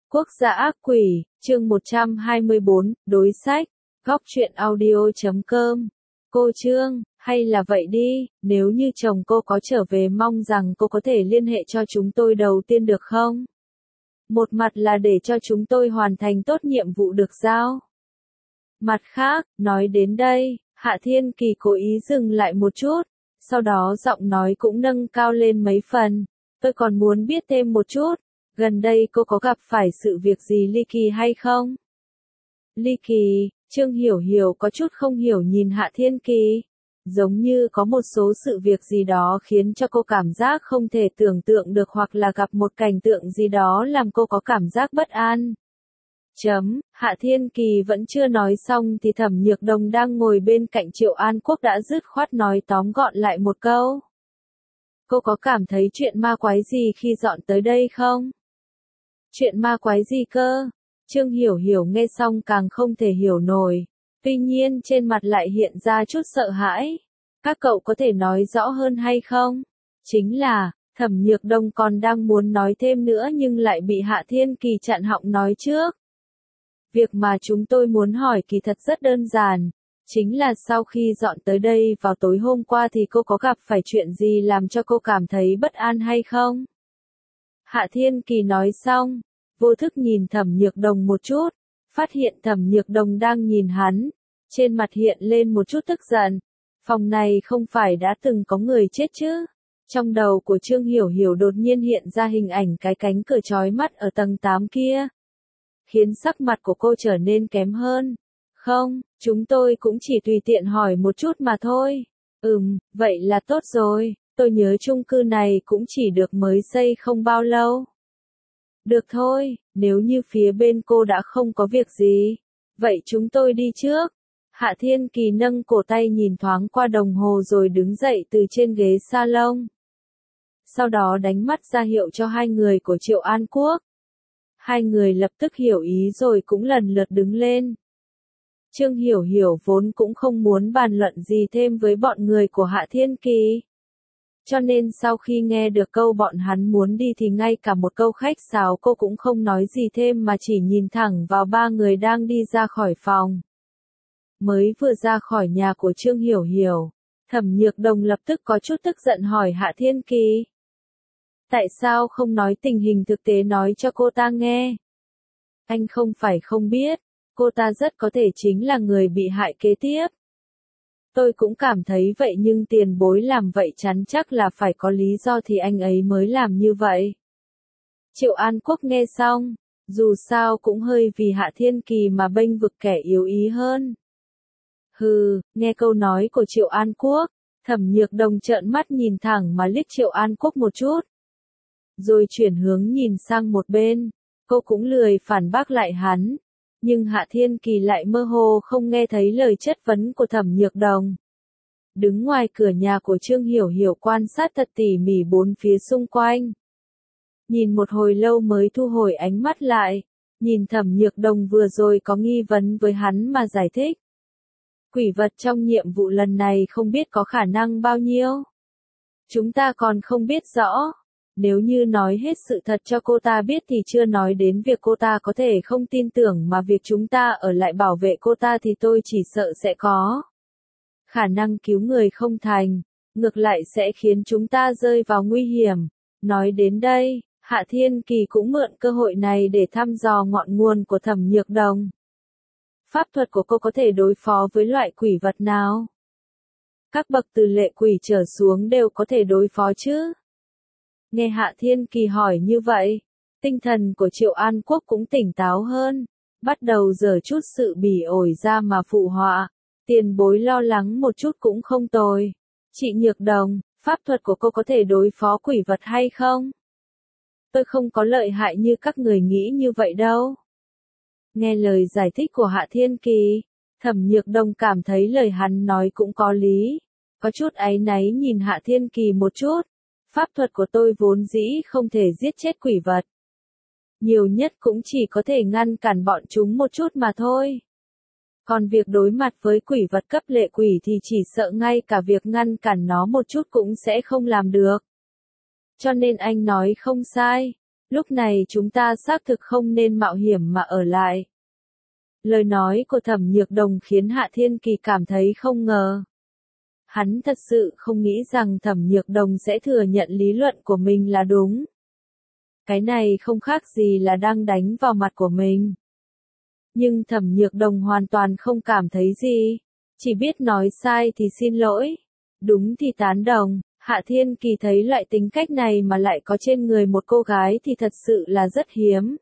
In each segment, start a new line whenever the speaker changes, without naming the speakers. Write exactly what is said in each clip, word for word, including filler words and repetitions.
Quốc gia ác quỷ, chương một trăm hai mươi bốn, đối sách, góc truyện audio chấm com. Cô Trương, hay là vậy đi, nếu như chồng cô có trở về mong rằng cô có thể liên hệ cho chúng tôi đầu tiên được không? Một mặt là để cho chúng tôi hoàn thành tốt nhiệm vụ được giao. Mặt khác, nói đến đây, Hạ Thiên Kỳ cố ý dừng lại một chút, sau đó giọng nói cũng nâng cao lên mấy phần. Tôi còn muốn biết thêm một chút, gần đây cô có gặp phải sự việc gì ly kỳ hay không? Ly kỳ, Trương Hiểu Hiểu có chút không hiểu nhìn Hạ Thiên Kỳ. Giống như có một số sự việc gì đó khiến cho cô cảm giác không thể tưởng tượng được hoặc là gặp một cảnh tượng gì đó làm cô có cảm giác bất an. Chấm, Hạ Thiên Kỳ vẫn chưa nói xong thì Thẩm Nhược Đồng đang ngồi bên cạnh Triệu An Quốc đã dứt khoát nói tóm gọn lại một câu. Cô có cảm thấy chuyện ma quái gì khi dọn tới đây không? Chuyện ma quái gì cơ? Trương Hiểu Hiểu nghe xong càng không thể hiểu nổi. Tuy nhiên trên mặt lại hiện ra chút sợ hãi. Các cậu có thể nói rõ hơn hay không? Chính là, Thẩm Nhược Đông còn đang muốn nói thêm nữa nhưng lại bị Hạ Thiên Kỳ chặn họng nói trước. Việc mà chúng tôi muốn hỏi kỳ thật rất đơn giản. Chính là sau khi dọn tới đây vào tối hôm qua thì cô có gặp phải chuyện gì làm cho cô cảm thấy bất an hay không? Hạ Thiên Kỳ nói xong, vô thức nhìn Thẩm Nhược Đồng một chút, phát hiện Thẩm Nhược Đồng đang nhìn hắn, trên mặt hiện lên một chút tức giận. Phòng này không phải đã từng có người chết chứ? Trong đầu của Trương Hiểu Hiểu đột nhiên hiện ra hình ảnh cái cánh cửa chói mắt ở tầng tám kia, khiến sắc mặt của cô trở nên kém hơn. Không, chúng tôi cũng chỉ tùy tiện hỏi một chút mà thôi. Ừm, vậy là tốt rồi, tôi nhớ chung cư này cũng chỉ được mới xây không bao lâu. Được thôi, nếu như phía bên cô đã không có việc gì, vậy chúng tôi đi trước. Hạ Thiên Kỳ nâng cổ tay nhìn thoáng qua đồng hồ rồi đứng dậy từ trên ghế salon. Sau đó đánh mắt ra hiệu cho hai người của Triệu An Quốc. Hai người lập tức hiểu ý rồi cũng lần lượt đứng lên. Trương Hiểu Hiểu vốn cũng không muốn bàn luận gì thêm với bọn người của Hạ Thiên Kỳ. Cho nên sau khi nghe được câu bọn hắn muốn đi thì ngay cả một câu khách sáo cô cũng không nói gì thêm mà chỉ nhìn thẳng vào ba người đang đi ra khỏi phòng. Mới vừa ra khỏi nhà của Trương Hiểu Hiểu, Thẩm Nhược Đồng lập tức có chút tức giận hỏi Hạ Thiên Kỳ. Tại sao không nói tình hình thực tế nói cho cô ta nghe? Anh không phải không biết, cô ta rất có thể chính là người bị hại kế tiếp. Tôi cũng cảm thấy vậy nhưng tiền bối làm vậy chắn chắc là phải có lý do thì anh ấy mới làm như vậy. Triệu An Quốc nghe xong, dù sao cũng hơi vì Hạ Thiên Kỳ mà bênh vực kẻ yếu ý hơn. Hừ, nghe câu nói của Triệu An Quốc, Thẩm Nhược Đồng trợn mắt nhìn thẳng mà liếc Triệu An Quốc một chút. Rồi chuyển hướng nhìn sang một bên, cô cũng lười phản bác lại hắn. Nhưng Hạ Thiên Kỳ lại mơ hồ không nghe thấy lời chất vấn của Thẩm Nhược Đồng. Đứng ngoài cửa nhà của Trương Hiểu Hiểu quan sát thật tỉ mỉ bốn phía xung quanh. Nhìn một hồi lâu mới thu hồi ánh mắt lại, nhìn Thẩm Nhược Đồng vừa rồi có nghi vấn với hắn mà giải thích. Quỷ vật trong nhiệm vụ lần này không biết có khả năng bao nhiêu. Chúng ta còn không biết rõ. Nếu như nói hết sự thật cho cô ta biết thì chưa nói đến việc cô ta có thể không tin tưởng mà việc chúng ta ở lại bảo vệ cô ta thì tôi chỉ sợ sẽ có khả năng cứu người không thành, ngược lại sẽ khiến chúng ta rơi vào nguy hiểm. Nói đến đây, Hạ Thiên Kỳ cũng mượn cơ hội này để thăm dò ngọn nguồn của Thẩm Nhược Đồng. Pháp thuật của cô có thể đối phó với loại quỷ vật nào? Các bậc từ lệ quỷ trở xuống đều có thể đối phó chứ? Nghe Hạ Thiên Kỳ hỏi như vậy, tinh thần của Triệu An Quốc cũng tỉnh táo hơn, bắt đầu giở chút sự bỉ ổi ra mà phụ họa. Tiền bối lo lắng một chút cũng không tồi. Chị Nhược Đồng, pháp thuật của cô có thể đối phó quỷ vật hay không? Tôi không có lợi hại như các người nghĩ như vậy đâu. Nghe lời giải thích của Hạ Thiên Kỳ, Thẩm Nhược Đồng cảm thấy lời hắn nói cũng có lý. Có chút áy náy nhìn Hạ Thiên Kỳ một chút. Pháp thuật của tôi vốn dĩ không thể giết chết quỷ vật. Nhiều nhất cũng chỉ có thể ngăn cản bọn chúng một chút mà thôi. Còn việc đối mặt với quỷ vật cấp lệ quỷ thì chỉ sợ ngay cả việc ngăn cản nó một chút cũng sẽ không làm được. Cho nên anh nói không sai. Lúc này chúng ta xác thực không nên mạo hiểm mà ở lại. Lời nói của Thẩm Nhược Đồng khiến Hạ Thiên Kỳ cảm thấy không ngờ. Hắn thật sự không nghĩ rằng Thẩm Nhược Đồng sẽ thừa nhận lý luận của mình là đúng. Cái này không khác gì là đang đánh vào mặt của mình. Nhưng Thẩm Nhược Đồng hoàn toàn không cảm thấy gì. Chỉ biết nói sai thì xin lỗi. Đúng thì tán đồng. Hạ Thiên Kỳ thấy loại tính cách này mà lại có trên người một cô gái thì thật sự là rất hiếm.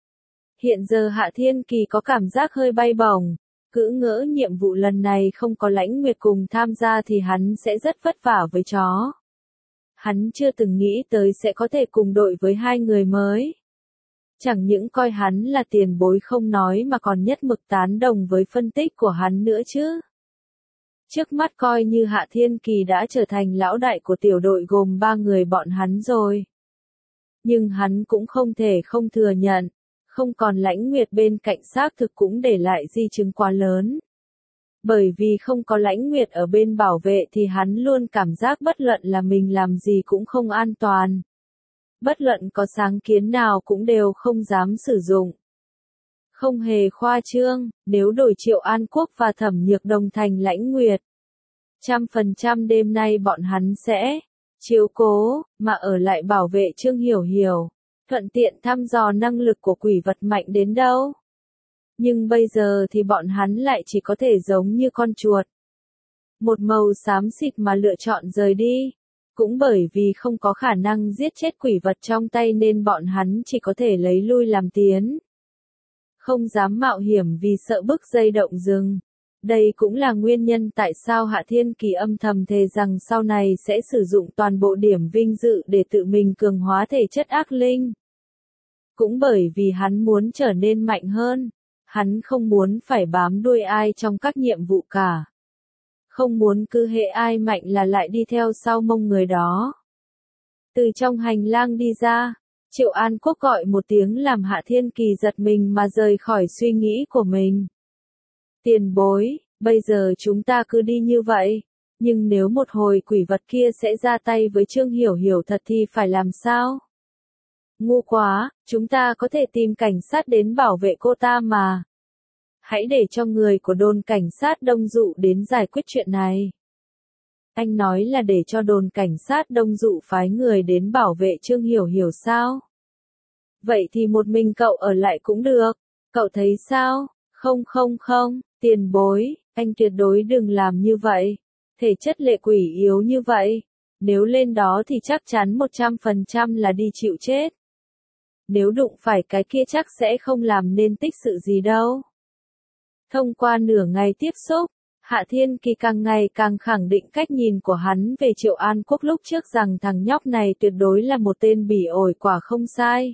Hiện giờ Hạ Thiên Kỳ có cảm giác hơi bay bổng. Cứ ngỡ nhiệm vụ lần này không có Lãnh Nguyệt cùng tham gia thì hắn sẽ rất vất vả với chó. Hắn chưa từng nghĩ tới sẽ có thể cùng đội với hai người mới. Chẳng những coi hắn là tiền bối không nói mà còn nhất mực tán đồng với phân tích của hắn nữa chứ. Trước mắt coi như Hạ Thiên Kỳ đã trở thành lão đại của tiểu đội gồm ba người bọn hắn rồi. Nhưng hắn cũng không thể không thừa nhận, không còn Lãnh Nguyệt bên cạnh xác thực cũng để lại di chứng quá lớn. Bởi vì không có Lãnh Nguyệt ở bên bảo vệ thì hắn luôn cảm giác bất luận là mình làm gì cũng không an toàn. Bất luận có sáng kiến nào cũng đều không dám sử dụng. Không hề khoa trương, nếu đổi Triệu An Quốc và Thẩm Nhược Đồng thành Lãnh Nguyệt. Trăm phần trăm đêm nay bọn hắn sẽ chiếu cố, mà ở lại bảo vệ Trương Hiểu Hiểu, thuận tiện thăm dò năng lực của quỷ vật mạnh đến đâu. Nhưng bây giờ thì bọn hắn lại chỉ có thể giống như con chuột. Một màu xám xịt mà lựa chọn rời đi. Cũng bởi vì không có khả năng giết chết quỷ vật trong tay nên bọn hắn chỉ có thể lấy lui làm tiến. Không dám mạo hiểm vì sợ bức dây động rừng. Đây cũng là nguyên nhân tại sao Hạ Thiên Kỳ âm thầm thề rằng sau này sẽ sử dụng toàn bộ điểm vinh dự để tự mình cường hóa thể chất ác linh. Cũng bởi vì hắn muốn trở nên mạnh hơn. Hắn không muốn phải bám đuôi ai trong các nhiệm vụ cả. Không muốn cứ hệ ai mạnh là lại đi theo sau mông người đó. Từ trong hành lang đi ra, Triệu An Quốc gọi một tiếng làm Hạ Thiên Kỳ giật mình mà rời khỏi suy nghĩ của mình. Tiền bối, bây giờ chúng ta cứ đi như vậy, nhưng nếu một hồi quỷ vật kia sẽ ra tay với Trương Hiểu Hiểu thật thì phải làm sao? Ngu quá, chúng ta có thể tìm cảnh sát đến bảo vệ cô ta mà. Hãy để cho người của đồn cảnh sát Đông Dụ đến giải quyết chuyện này. Anh nói là để cho đồn cảnh sát Đông Dụ phái người đến bảo vệ Trương Hiểu Hiểu sao? Vậy thì một mình cậu ở lại cũng được, cậu thấy sao? Không không không, tiền bối, anh tuyệt đối đừng làm như vậy. Thể chất lệ quỷ yếu như vậy, nếu lên đó thì chắc chắn một trăm phần trăm là đi chịu chết. Nếu đụng phải cái kia chắc sẽ không làm nên tích sự gì đâu. Thông qua nửa ngày tiếp xúc, Hạ Thiên Kỳ càng ngày càng khẳng định cách nhìn của hắn về Triệu An Quốc lúc trước rằng thằng nhóc này tuyệt đối là một tên bỉ ổi quả không sai.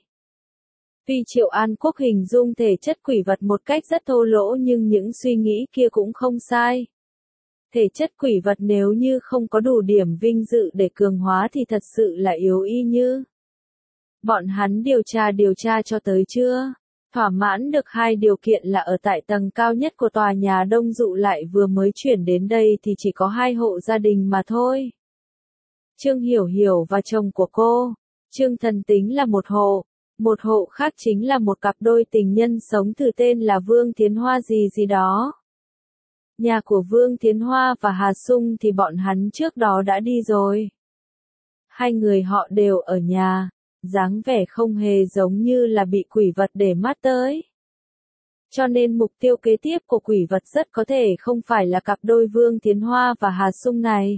Vì Triệu An Quốc hình dung thể chất quỷ vật một cách rất thô lỗ nhưng những suy nghĩ kia cũng không sai. Thể chất quỷ vật nếu như không có đủ điểm vinh dự để cường hóa thì thật sự là yếu y như. Bọn hắn điều tra điều tra cho tới chưa? Thỏa mãn được hai điều kiện là ở tại tầng cao nhất của tòa nhà Đông Dụ lại vừa mới chuyển đến đây thì chỉ có hai hộ gia đình mà thôi. Trương Hiểu Hiểu và chồng của cô, Trương Thần Tính là một hộ, một hộ khác chính là một cặp đôi tình nhân sống thử tên là Vương Thiến Hoa gì gì đó. Nhà của Vương Thiến Hoa và Hà Sung thì bọn hắn trước đó đã đi rồi. Hai người họ đều ở nhà. Dáng vẻ không hề giống như là bị quỷ vật để mắt tới. Cho nên mục tiêu kế tiếp của quỷ vật rất có thể không phải là cặp đôi Vương Thiến Hoa và Hà Sung này,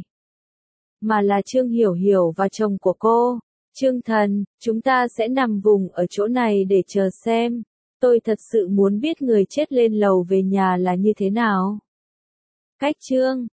mà là Trương Hiểu Hiểu và chồng của cô, Trương Thần. Chúng ta sẽ nằm vùng ở chỗ này để chờ xem. Tôi thật sự muốn biết người chết lên lầu về nhà là như thế nào. Cách Trương